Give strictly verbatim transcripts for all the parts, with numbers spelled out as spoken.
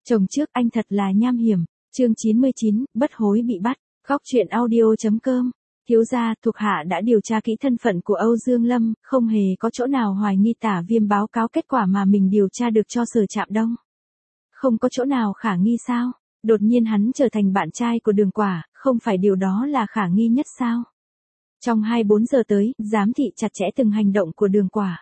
Chồng trước anh thật là nham hiểm. Chương chín mươi chín, bất hối bị bắt. Góc truyện audio.com. Thiếu gia, thuộc hạ đã điều tra kỹ thân phận của Âu Dương Lâm, không hề có chỗ nào hoài nghi Tả Viêm báo cáo kết quả mà mình điều tra được cho Sở Trạm Đông. Không có chỗ nào khả nghi sao? Đột nhiên hắn trở thành bạn trai của Đường Quả, không phải điều đó là khả nghi nhất sao? Trong hai mươi bốn giờ tới, giám thị chặt chẽ từng hành động của Đường Quả.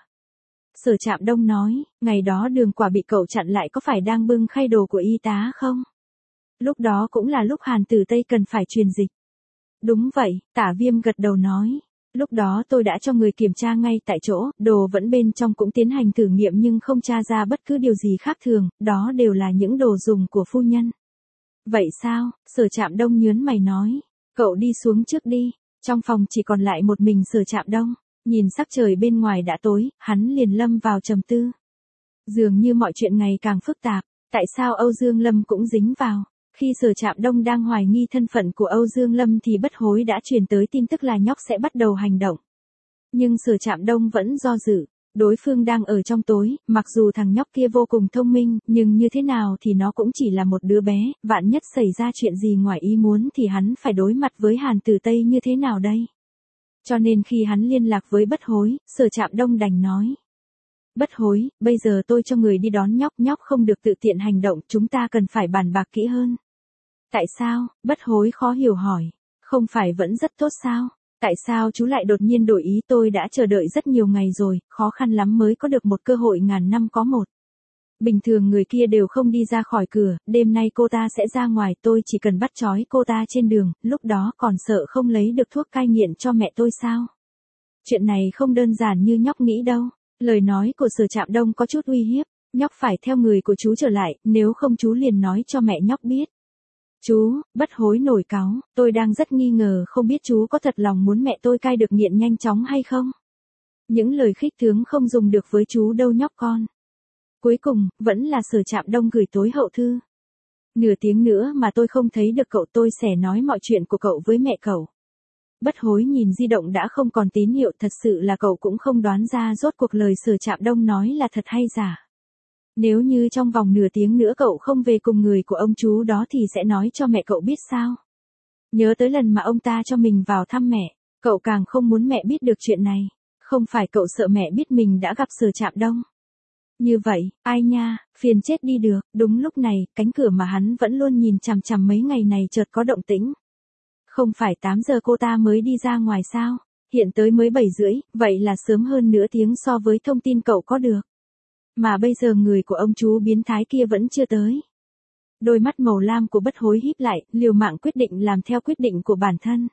Sở Trạm Đông nói, ngày đó Đường Quả bị cậu chặn lại có phải đang bưng khay đồ của y tá không? Lúc đó cũng là lúc Hàn Tử Tây cần phải truyền dịch. Đúng vậy, Tả Viêm gật đầu nói. Lúc đó tôi đã cho người kiểm tra ngay tại chỗ, đồ vẫn bên trong cũng tiến hành thử nghiệm nhưng không tra ra bất cứ điều gì khác thường, đó đều là những đồ dùng của phu nhân. Vậy sao? Sở Trạm Đông nhớn mày nói. Cậu đi xuống trước đi. Trong phòng chỉ còn lại một mình Sở Trạm Đông. Nhìn sắc trời bên ngoài đã tối, hắn liền lâm vào trầm tư. Dường như mọi chuyện ngày càng phức tạp, tại sao Âu Dương Lâm cũng dính vào? Khi Sở Trạm Đông đang hoài nghi thân phận của Âu Dương Lâm thì bất hối đã truyền tới tin tức là nhóc sẽ bắt đầu hành động. Nhưng Sở Trạm Đông vẫn do dự, đối phương đang ở trong tối, mặc dù thằng nhóc kia vô cùng thông minh, nhưng như thế nào thì nó cũng chỉ là một đứa bé, vạn nhất xảy ra chuyện gì ngoài ý muốn thì hắn phải đối mặt với Hàn Tử Tây như thế nào đây? Cho nên khi hắn liên lạc với bất hối, Sở Trạm Đông đành nói. Bất hối, bây giờ tôi cho người đi đón nhóc, nhóc không được tự tiện hành động, chúng ta cần phải bàn bạc kỹ hơn. Tại sao? Bất hối khó hiểu hỏi. Không phải vẫn rất tốt sao? Tại sao chú lại đột nhiên đổi ý? Tôi đã chờ đợi rất nhiều ngày rồi, khó khăn lắm mới có được một cơ hội ngàn năm có một. Bình thường người kia đều không đi ra khỏi cửa, đêm nay cô ta sẽ ra ngoài, tôi chỉ cần bắt trói cô ta trên đường, lúc đó còn sợ không lấy được thuốc cai nghiện cho mẹ tôi sao? Chuyện này không đơn giản như nhóc nghĩ đâu. Lời nói của Sở Trạm Đông có chút uy hiếp, nhóc phải theo người của chú trở lại, nếu không chú liền nói cho mẹ nhóc biết. Chú, bất hối nổi cáu, tôi đang rất nghi ngờ không biết chú có thật lòng muốn mẹ tôi cai được nghiện nhanh chóng hay không? Những lời khích tướng không dùng được với chú đâu nhóc con. Cuối cùng, vẫn là Sở Trạm Đông gửi tối hậu thư. Nửa tiếng nữa mà tôi không thấy được cậu tôi sẽ nói mọi chuyện của cậu với mẹ cậu. Bất hối nhìn di động đã không còn tín hiệu, thật sự là cậu cũng không đoán ra rốt cuộc lời Sở Trạm Đông nói là thật hay giả. Nếu như trong vòng nửa tiếng nữa cậu không về cùng người của ông chú đó thì sẽ nói cho mẹ cậu biết sao? Nhớ tới lần mà ông ta cho mình vào thăm mẹ, cậu càng không muốn mẹ biết được chuyện này. Không phải cậu sợ mẹ biết mình đã gặp Sở Trạm Đông. Như vậy, ai nha, phiền chết đi được. Đúng lúc này, cánh cửa mà hắn vẫn luôn nhìn chằm chằm mấy ngày này chợt có động tĩnh. Không phải tám giờ cô ta mới đi ra ngoài sao? Hiện tới mới bảy rưỡi, vậy là sớm hơn nửa tiếng so với thông tin cậu có được. Mà bây giờ người của ông chú biến thái kia vẫn chưa tới. Đôi mắt màu lam của bất hối híp lại, liều mạng quyết định làm theo quyết định của bản thân.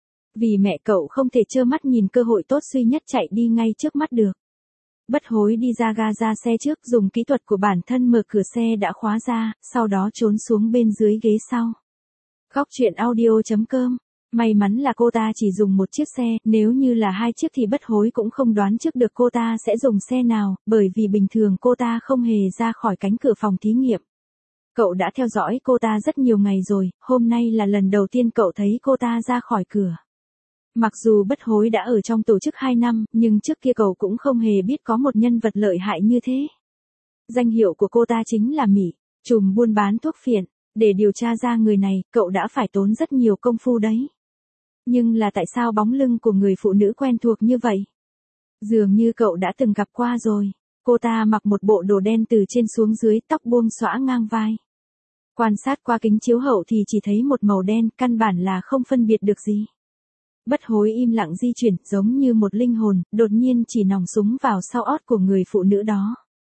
Vì mẹ cậu không thể trơ mắt nhìn cơ hội tốt duy nhất chạy đi ngay trước mắt được. Bất hối đi ra ga ra xe trước, dùng kỹ thuật của bản thân mở cửa xe đã khóa ra, sau đó trốn xuống bên dưới ghế sau. Góc truyện audio.com. May mắn là cô ta chỉ dùng một chiếc xe, nếu như là hai chiếc thì bất hối cũng không đoán trước được cô ta sẽ dùng xe nào, bởi vì bình thường cô ta không hề ra khỏi cánh cửa phòng thí nghiệm. Cậu đã theo dõi cô ta rất nhiều ngày rồi, hôm nay là lần đầu tiên cậu thấy cô ta ra khỏi cửa. Mặc dù bất hối đã ở trong tổ chức hai năm, nhưng trước kia cậu cũng không hề biết có một nhân vật lợi hại như thế. Danh hiệu của cô ta chính là Mị, trùm buôn bán thuốc phiện. Để điều tra ra người này, cậu đã phải tốn rất nhiều công phu đấy. Nhưng là tại sao bóng lưng của người phụ nữ quen thuộc như vậy? Dường như cậu đã từng gặp qua rồi. Cô ta mặc một bộ đồ đen từ trên xuống dưới, tóc buông xõa ngang vai. Quan sát qua kính chiếu hậu thì chỉ thấy một màu đen, căn bản là không phân biệt được gì. Bất hối im lặng di chuyển, giống như một linh hồn, đột nhiên chỉ nòng súng vào sau ót của người phụ nữ đó.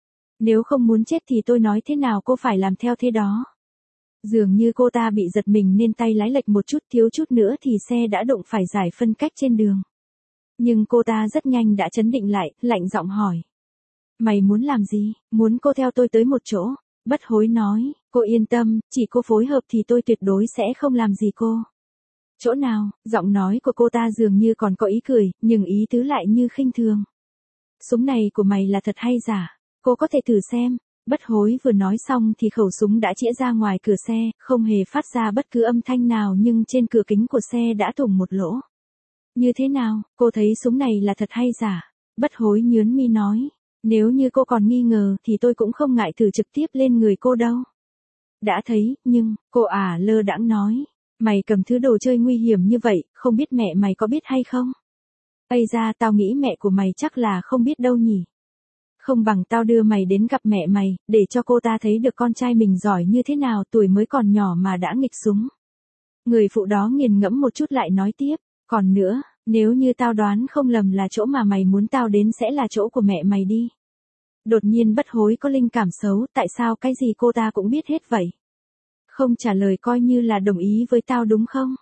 Nếu không muốn chết thì tôi nói thế nào cô phải làm theo thế đó. Dường như cô ta bị giật mình nên tay lái lệch một chút, thiếu chút nữa thì xe đã đụng phải giải phân cách trên đường. Nhưng cô ta rất nhanh đã trấn định lại, lạnh giọng hỏi. Mày muốn làm gì? Muốn cô theo tôi tới một chỗ. Bất hối nói, cô yên tâm, chỉ cô phối hợp thì tôi tuyệt đối sẽ không làm gì cô. Chỗ nào? Giọng nói của cô ta dường như còn có ý cười, nhưng ý tứ lại như khinh thường. Súng này của mày là thật hay giả? Cô có thể thử xem. Bất hối vừa nói xong thì khẩu súng đã chĩa ra ngoài cửa xe, không hề phát ra bất cứ âm thanh nào nhưng trên cửa kính của xe đã thủng một lỗ. Như thế nào, cô thấy súng này là thật hay giả? Bất hối nhớn mi nói, nếu như cô còn nghi ngờ thì tôi cũng không ngại thử trực tiếp lên người cô đâu. Đã thấy, nhưng, cô ả lơ đãng nói. Mày cầm thứ đồ chơi nguy hiểm như vậy, không biết mẹ mày có biết hay không? Ây ra tao nghĩ mẹ của mày chắc là không biết đâu nhỉ. Không bằng tao đưa mày đến gặp mẹ mày, để cho cô ta thấy được con trai mình giỏi như thế nào, tuổi mới còn nhỏ mà đã nghịch súng. Người phụ đó nghiền ngẫm một chút lại nói tiếp, còn nữa, nếu như tao đoán không lầm là chỗ mà mày muốn tao đến sẽ là chỗ của mẹ mày đi. Đột nhiên Bất Hối có linh cảm xấu, tại sao cái gì cô ta cũng biết hết vậy? Không trả lời coi như là đồng ý với tao đúng không?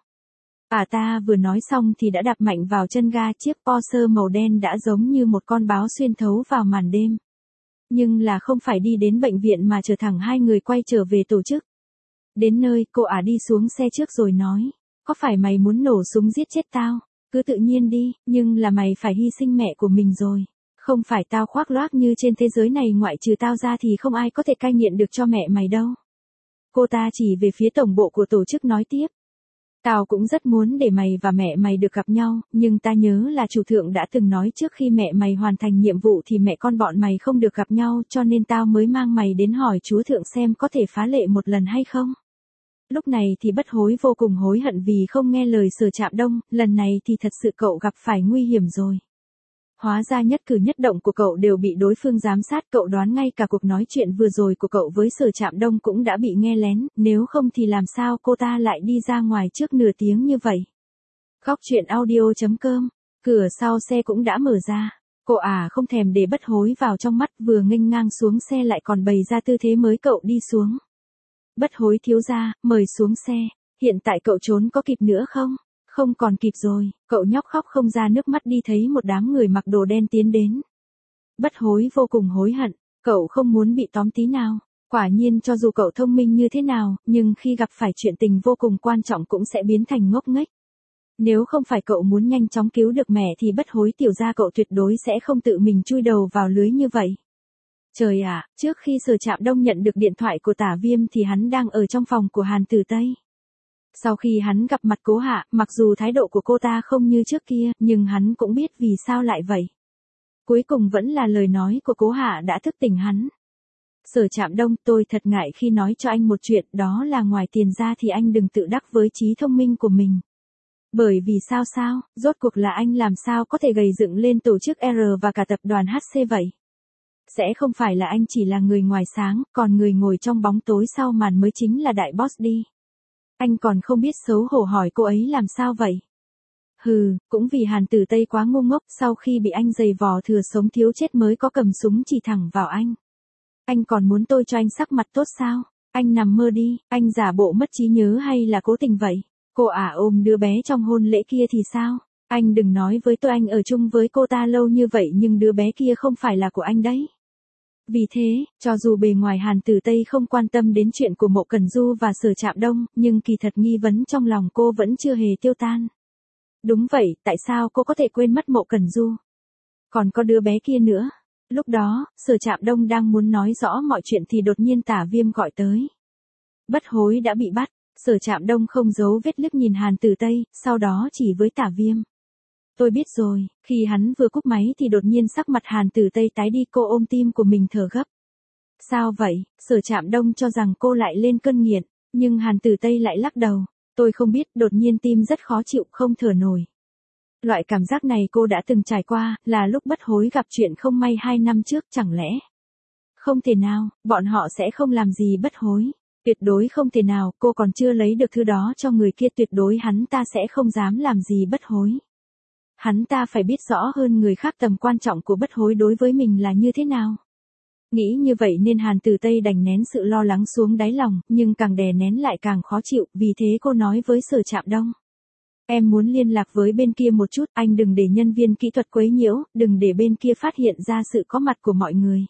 À ta vừa nói xong thì đã đạp mạnh vào chân ga, chiếc Porsche màu đen đã giống như một con báo xuyên thấu vào màn đêm. Nhưng là không phải đi đến bệnh viện mà chở thẳng hai người quay trở về tổ chức. Đến nơi, cô ả đi xuống xe trước rồi nói, có phải mày muốn nổ súng giết chết tao? Cứ tự nhiên đi, nhưng là mày phải hy sinh mẹ của mình rồi. Không phải tao khoác loác như trên thế giới này ngoại trừ tao ra thì không ai có thể cai nghiện được cho mẹ mày đâu. Cô ta chỉ về phía tổng bộ của tổ chức nói tiếp. Tao cũng rất muốn để mày và mẹ mày được gặp nhau, nhưng ta nhớ là chủ thượng đã từng nói trước khi mẹ mày hoàn thành nhiệm vụ thì mẹ con bọn mày không được gặp nhau, cho nên tao mới mang mày đến hỏi chúa thượng xem có thể phá lệ một lần hay không. Lúc này thì Bất Hối vô cùng hối hận vì không nghe lời Sở Trạm Đông, lần này thì thật sự cậu gặp phải nguy hiểm rồi. Hóa ra nhất cử nhất động của cậu đều bị đối phương giám sát, cậu đoán ngay cả cuộc nói chuyện vừa rồi của cậu với Sở Trạm Đông cũng đã bị nghe lén, nếu không thì làm sao cô ta lại đi ra ngoài trước nửa tiếng như vậy. Góc truyện audio chấm com, cửa sau xe cũng đã mở ra, cô ả không thèm để Bất Hối vào trong mắt, vừa nghênh ngang xuống xe lại còn bày ra tư thế mới cậu đi xuống. Bất Hối thiếu gia, mời xuống xe, hiện tại cậu trốn có kịp nữa không? Không còn kịp rồi, cậu nhóc khóc không ra nước mắt đi thấy một đám người mặc đồ đen tiến đến. Bất Hối vô cùng hối hận, cậu không muốn bị tóm tí nào. Quả nhiên cho dù cậu thông minh như thế nào, nhưng khi gặp phải chuyện tình vô cùng quan trọng cũng sẽ biến thành ngốc nghếch. Nếu không phải cậu muốn nhanh chóng cứu được mẹ thì Bất Hối tiểu gia cậu tuyệt đối sẽ không tự mình chui đầu vào lưới như vậy. Trời ạ, trước khi Sở Trạm Đông nhận được điện thoại của Tả Viêm thì hắn đang ở trong phòng của Hàn Tử Tây. Sau khi hắn gặp mặt Cố Hạ, mặc dù thái độ của cô ta không như trước kia, nhưng hắn cũng biết vì sao lại vậy. Cuối cùng vẫn là lời nói của Cố Hạ đã thức tỉnh hắn. Sở Trạm Đông, tôi thật ngại khi nói cho anh một chuyện, đó là ngoài tiền ra thì anh đừng tự đắc với trí thông minh của mình. Bởi vì sao sao, rốt cuộc là anh làm sao có thể gầy dựng lên tổ chức R và cả tập đoàn hát xê vậy? Sẽ không phải là anh chỉ là người ngoài sáng, còn người ngồi trong bóng tối sau màn mới chính là đại boss đi. Anh còn không biết xấu hổ hỏi cô ấy làm sao vậy? Hừ, cũng vì Hàn Tử Tây quá ngu ngốc, sau khi bị anh giày vò thừa sống thiếu chết mới có cầm súng chỉ thẳng vào anh. Anh còn muốn tôi cho anh sắc mặt tốt sao? Anh nằm mơ đi, anh giả bộ mất trí nhớ hay là cố tình vậy? Cô ả ôm đứa bé trong hôn lễ kia thì sao? Anh đừng nói với tôi anh ở chung với cô ta lâu như vậy nhưng đứa bé kia không phải là của anh đấy. Vì thế, cho dù bề ngoài Hàn Tử Tây không quan tâm đến chuyện của Mộ Cẩn Du và Sở Trạm Đông, nhưng kỳ thật nghi vấn trong lòng cô vẫn chưa hề tiêu tan. Đúng vậy, tại sao cô có thể quên mất Mộ Cẩn Du? Còn có đứa bé kia nữa. Lúc đó, Sở Trạm Đông đang muốn nói rõ mọi chuyện thì đột nhiên Tả Viêm gọi tới. Bất Hối đã bị bắt, Sở Trạm Đông không giấu vết liếc nhìn Hàn Tử Tây, sau đó chỉ với Tả Viêm. Tôi biết rồi, khi hắn vừa cúp máy thì đột nhiên sắc mặt Hàn Tử Tây tái đi, cô ôm tim của mình thở gấp. Sao vậy? Sở Trạm Đông cho rằng cô lại lên cơn nghiện, nhưng Hàn Tử Tây lại lắc đầu. Tôi không biết, đột nhiên tim rất khó chịu, không thở nổi. Loại cảm giác này cô đã từng trải qua, là lúc Bất Hối gặp chuyện không may hai năm trước, chẳng lẽ? Không thể nào, bọn họ sẽ không làm gì Bất Hối. Tuyệt đối không thể nào, cô còn chưa lấy được thứ đó cho người kia, tuyệt đối hắn ta sẽ không dám làm gì Bất Hối. Hắn ta phải biết rõ hơn người khác tầm quan trọng của Bất Hối đối với mình là như thế nào. Nghĩ như vậy nên Hàn Tử Tây đành nén sự lo lắng xuống đáy lòng, nhưng càng đè nén lại càng khó chịu, vì thế cô nói với Sở Trạm Đông. Em muốn liên lạc với bên kia một chút, anh đừng để nhân viên kỹ thuật quấy nhiễu, đừng để bên kia phát hiện ra sự có mặt của mọi người.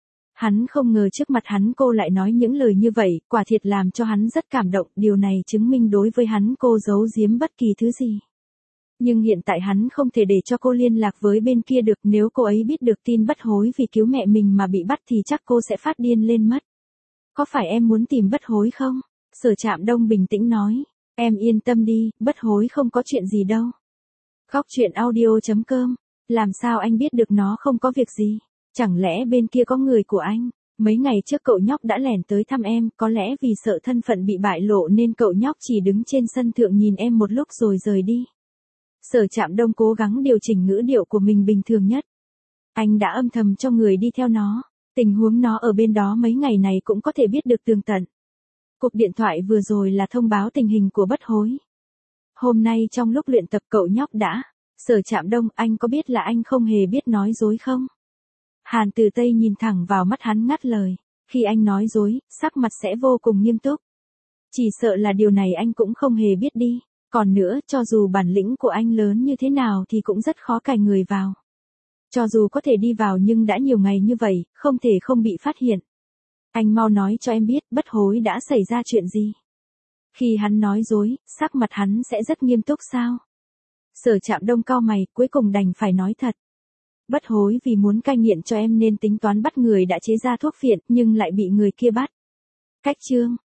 Hắn không ngờ trước mặt hắn cô lại nói những lời như vậy, quả thiệt làm cho hắn rất cảm động, điều này chứng minh đối với hắn cô giấu giếm bất kỳ thứ gì. Nhưng hiện tại hắn không thể để cho cô liên lạc với bên kia được, nếu cô ấy biết được tin Bất Hối vì cứu mẹ mình mà bị bắt thì chắc cô sẽ phát điên lên mất. Có phải em muốn tìm Bất Hối không? Sở Trạm Đông bình tĩnh nói. Em yên tâm đi, Bất Hối không có chuyện gì đâu. Góc truyện audio chấm com, làm sao anh biết được nó không có việc gì? Chẳng lẽ bên kia có người của anh? Mấy ngày trước cậu nhóc đã lẻn tới thăm em, có lẽ vì sợ thân phận bị bại lộ nên cậu nhóc chỉ đứng trên sân thượng nhìn em một lúc rồi rời đi. Sở Trạm Đông cố gắng điều chỉnh ngữ điệu của mình bình thường nhất. Anh đã âm thầm cho người đi theo nó, tình huống nó ở bên đó mấy ngày này cũng có thể biết được tường tận. Cuộc điện thoại vừa rồi là thông báo tình hình của Bất Hối. Hôm nay trong lúc luyện tập cậu nhóc đã, Sở Trạm Đông, anh có biết là anh không hề biết nói dối không? Hàn Từ Tây nhìn thẳng vào mắt hắn ngắt lời, khi anh nói dối, sắc mặt sẽ vô cùng nghiêm túc. Chỉ sợ là điều này anh cũng không hề biết đi, còn nữa, cho dù bản lĩnh của anh lớn như thế nào thì cũng rất khó cài người vào. Cho dù có thể đi vào nhưng đã nhiều ngày như vậy, không thể không bị phát hiện. Anh mau nói cho em biết, Bất Hối đã xảy ra chuyện gì. Khi hắn nói dối, sắc mặt hắn sẽ rất nghiêm túc sao? Sở Trạm Đông cau mày, cuối cùng đành phải nói thật. Bất Hối vì muốn cai nghiện cho em nên tính toán bắt người đã chế ra thuốc phiện nhưng lại bị người kia bắt. Cách chương